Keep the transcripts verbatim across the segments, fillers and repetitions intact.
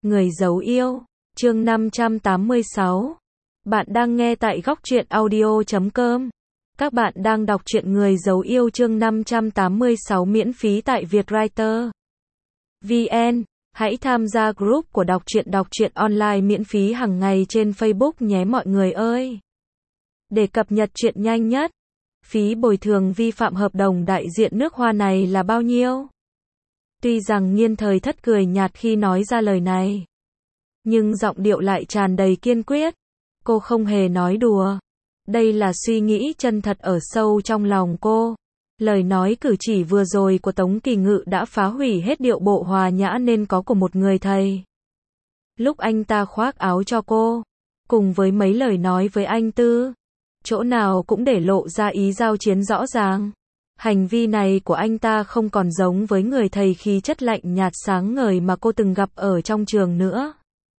Người giấu yêu, chương năm trăm tám mươi sáu. Bạn đang nghe tại góc truyện audio chấm com. Các bạn đang đọc truyện Người giấu yêu chương năm trăm tám mươi sáu miễn phí tại Vietwriter chấm vn. Hãy tham gia group của đọc truyện đọc truyện online miễn phí hàng ngày trên Facebook nhé mọi người ơi. Để cập nhật truyện nhanh nhất, phí bồi thường vi phạm hợp đồng đại diện nước Hoa này là bao nhiêu? Tuy rằng Nghiên Thời Thất cười nhạt khi nói ra lời này, nhưng giọng điệu lại tràn đầy kiên quyết. Cô không hề nói đùa. Đây là suy nghĩ chân thật ở sâu trong lòng cô. Lời nói cử chỉ vừa rồi của Tống Kỳ Ngự đã phá hủy hết điệu bộ hòa nhã nên có của một người thầy. Lúc anh ta khoác áo cho cô, cùng với mấy lời nói với anh Tư, chỗ nào cũng để lộ ra ý giao chiến rõ ràng. Hành vi này của anh ta không còn giống với người thầy khí chất lạnh nhạt sáng ngời mà cô từng gặp ở trong trường nữa.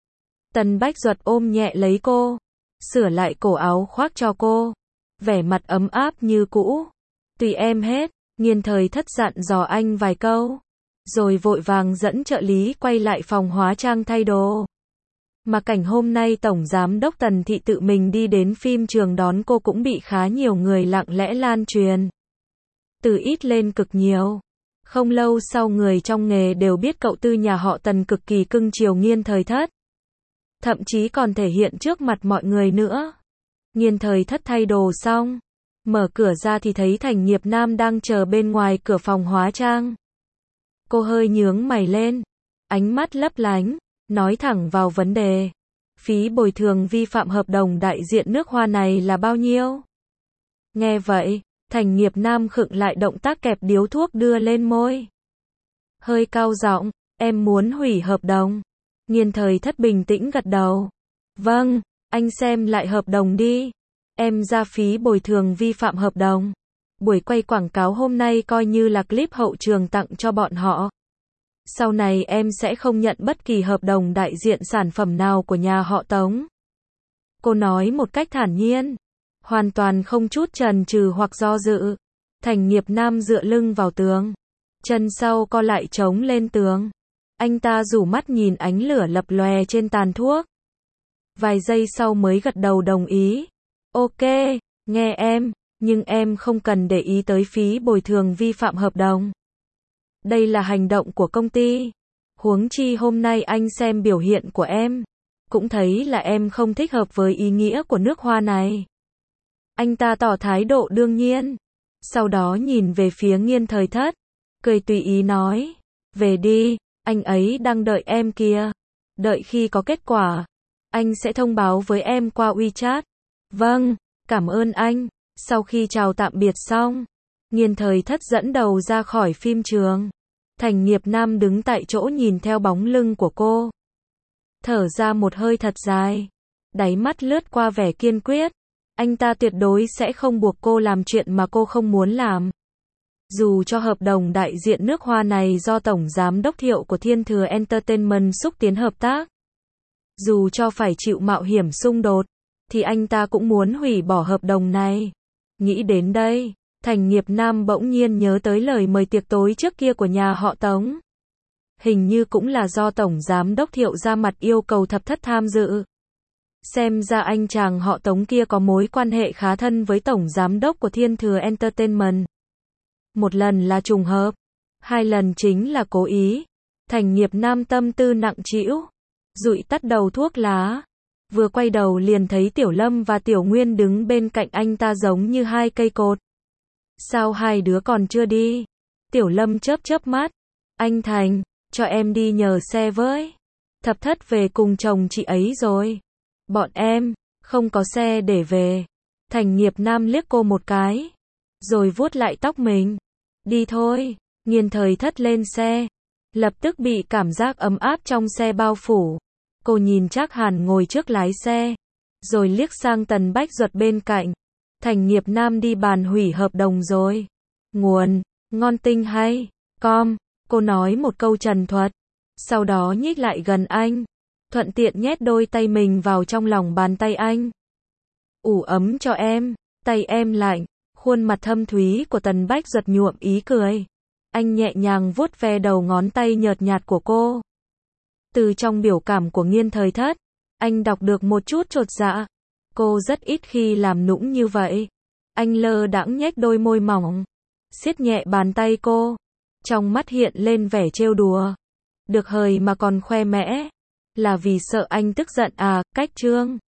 Tần Bách Duật ôm nhẹ lấy cô, sửa lại cổ áo khoác cho cô, vẻ mặt ấm áp như cũ. Tùy em hết, Nghiên Thời Thất dặn dò anh vài câu, rồi vội vàng dẫn trợ lý quay lại phòng hóa trang thay đồ. Mà cảnh hôm nay Tổng Giám đốc Tần Thị tự mình đi đến phim trường đón cô cũng bị khá nhiều người lặng lẽ lan truyền. Từ ít lên cực nhiều. Không lâu sau người trong nghề đều biết cậu Tư nhà họ Tần cực kỳ cưng chiều Nghiên Thời Thất. Thậm chí còn thể hiện trước mặt mọi người nữa. Nghiên Thời Thất thay đồ xong, mở cửa ra thì thấy Thành Nghiệp Nam đang chờ bên ngoài cửa phòng hóa trang. Cô hơi nhướng mày lên, ánh mắt lấp lánh, nói thẳng vào vấn đề. Phí bồi thường vi phạm hợp đồng đại diện nước Hoa này là bao nhiêu? Nghe vậy, Thành Nghiệp Nam khựng lại động tác kẹp điếu thuốc đưa lên môi. Hơi cao giọng, em muốn hủy hợp đồng. Nghiên Thời Thất bình tĩnh gật đầu. Vâng, anh xem lại hợp đồng đi. Em ra phí bồi thường vi phạm hợp đồng. Buổi quay quảng cáo hôm nay coi như là clip hậu trường tặng cho bọn họ. Sau này em sẽ không nhận bất kỳ hợp đồng đại diện sản phẩm nào của nhà họ Tống. Cô nói một cách thản nhiên, hoàn toàn không chút chần chừ hoặc do dự. Thành Nghiệp Nam dựa lưng vào tường, chân sau co lại chống lên tường. Anh ta rủ mắt nhìn ánh lửa lập lòe trên tàn thuốc. Vài giây sau mới gật đầu đồng ý. Ok, nghe em, nhưng em không cần để ý tới phí bồi thường vi phạm hợp đồng. Đây là hành động của công ty. Huống chi hôm nay anh xem biểu hiện của em, cũng thấy là em không thích hợp với ý nghĩa của nước Hoa này. Anh ta tỏ thái độ đương nhiên. Sau đó nhìn về phía Nghiên Thời Thất, cười tùy ý nói. Về đi, anh ấy đang đợi em kìa. Đợi khi có kết quả, anh sẽ thông báo với em qua WeChat. Vâng, cảm ơn anh. Sau khi chào tạm biệt xong, Nghiên Thời Thất dẫn đầu ra khỏi phim trường. Thành Nghiệp Nam đứng tại chỗ nhìn theo bóng lưng của cô, thở ra một hơi thật dài, đáy mắt lướt qua vẻ kiên quyết. Anh ta tuyệt đối sẽ không buộc cô làm chuyện mà cô không muốn làm. Dù cho hợp đồng đại diện nước Hoa này do Tổng Giám đốc Thiệu của Thiên Thừa Entertainment xúc tiến hợp tác, dù cho phải chịu mạo hiểm xung đột, thì anh ta cũng muốn hủy bỏ hợp đồng này. Nghĩ đến đây, Thành Nghiệp Nam bỗng nhiên nhớ tới lời mời tiệc tối trước kia của nhà họ Tống. Hình như cũng là do Tổng Giám đốc Thiệu ra mặt yêu cầu Thập Thất tham dự. Xem ra anh chàng họ Tống kia có mối quan hệ khá thân với Tổng Giám đốc của Thiên Thừa Entertainment. Một lần là trùng hợp, hai lần chính là cố ý. Thành Nghiệp Nam tâm tư nặng trĩu, dụi tắt đầu thuốc lá. Vừa quay đầu liền thấy Tiểu Lâm và Tiểu Nguyên đứng bên cạnh anh ta giống như hai cây cột. Sao hai đứa còn chưa đi? Tiểu Lâm chớp chớp mắt. Anh Thành, cho em đi nhờ xe với. Thập Thất về cùng chồng chị ấy rồi. Bọn em, không có xe để về. Thành Nghiệp Nam liếc cô một cái, rồi vuốt lại tóc mình. Đi thôi. Nghiên Thời Thất lên xe, lập tức bị cảm giác ấm áp trong xe bao phủ. Cô nhìn Trác Hàn ngồi trước lái xe, rồi liếc sang Tần Bách Duật bên cạnh. Thành Nghiệp Nam đi bàn hủy hợp đồng rồi. Nguồn, ngon tinh hay, com. Cô nói một câu trần thuật, sau đó nhích lại gần anh, thuận tiện nhét đôi tay mình vào trong lòng bàn tay anh. Ủ ấm cho em, tay em lạnh. Khuôn mặt thâm thúy của Tần Bách Duật nhuộm ý cười. Anh nhẹ nhàng vuốt ve đầu ngón tay nhợt nhạt của cô. Từ trong biểu cảm của Nghiên Thời Thất, anh đọc được một chút chột dạ. Cô rất ít khi làm nũng như vậy. Anh lơ đãng nhếch đôi môi mỏng, siết nhẹ bàn tay cô, trong mắt hiện lên vẻ trêu đùa. Được hời mà còn khoe mẽ, là vì sợ anh tức giận à, Cách Trương.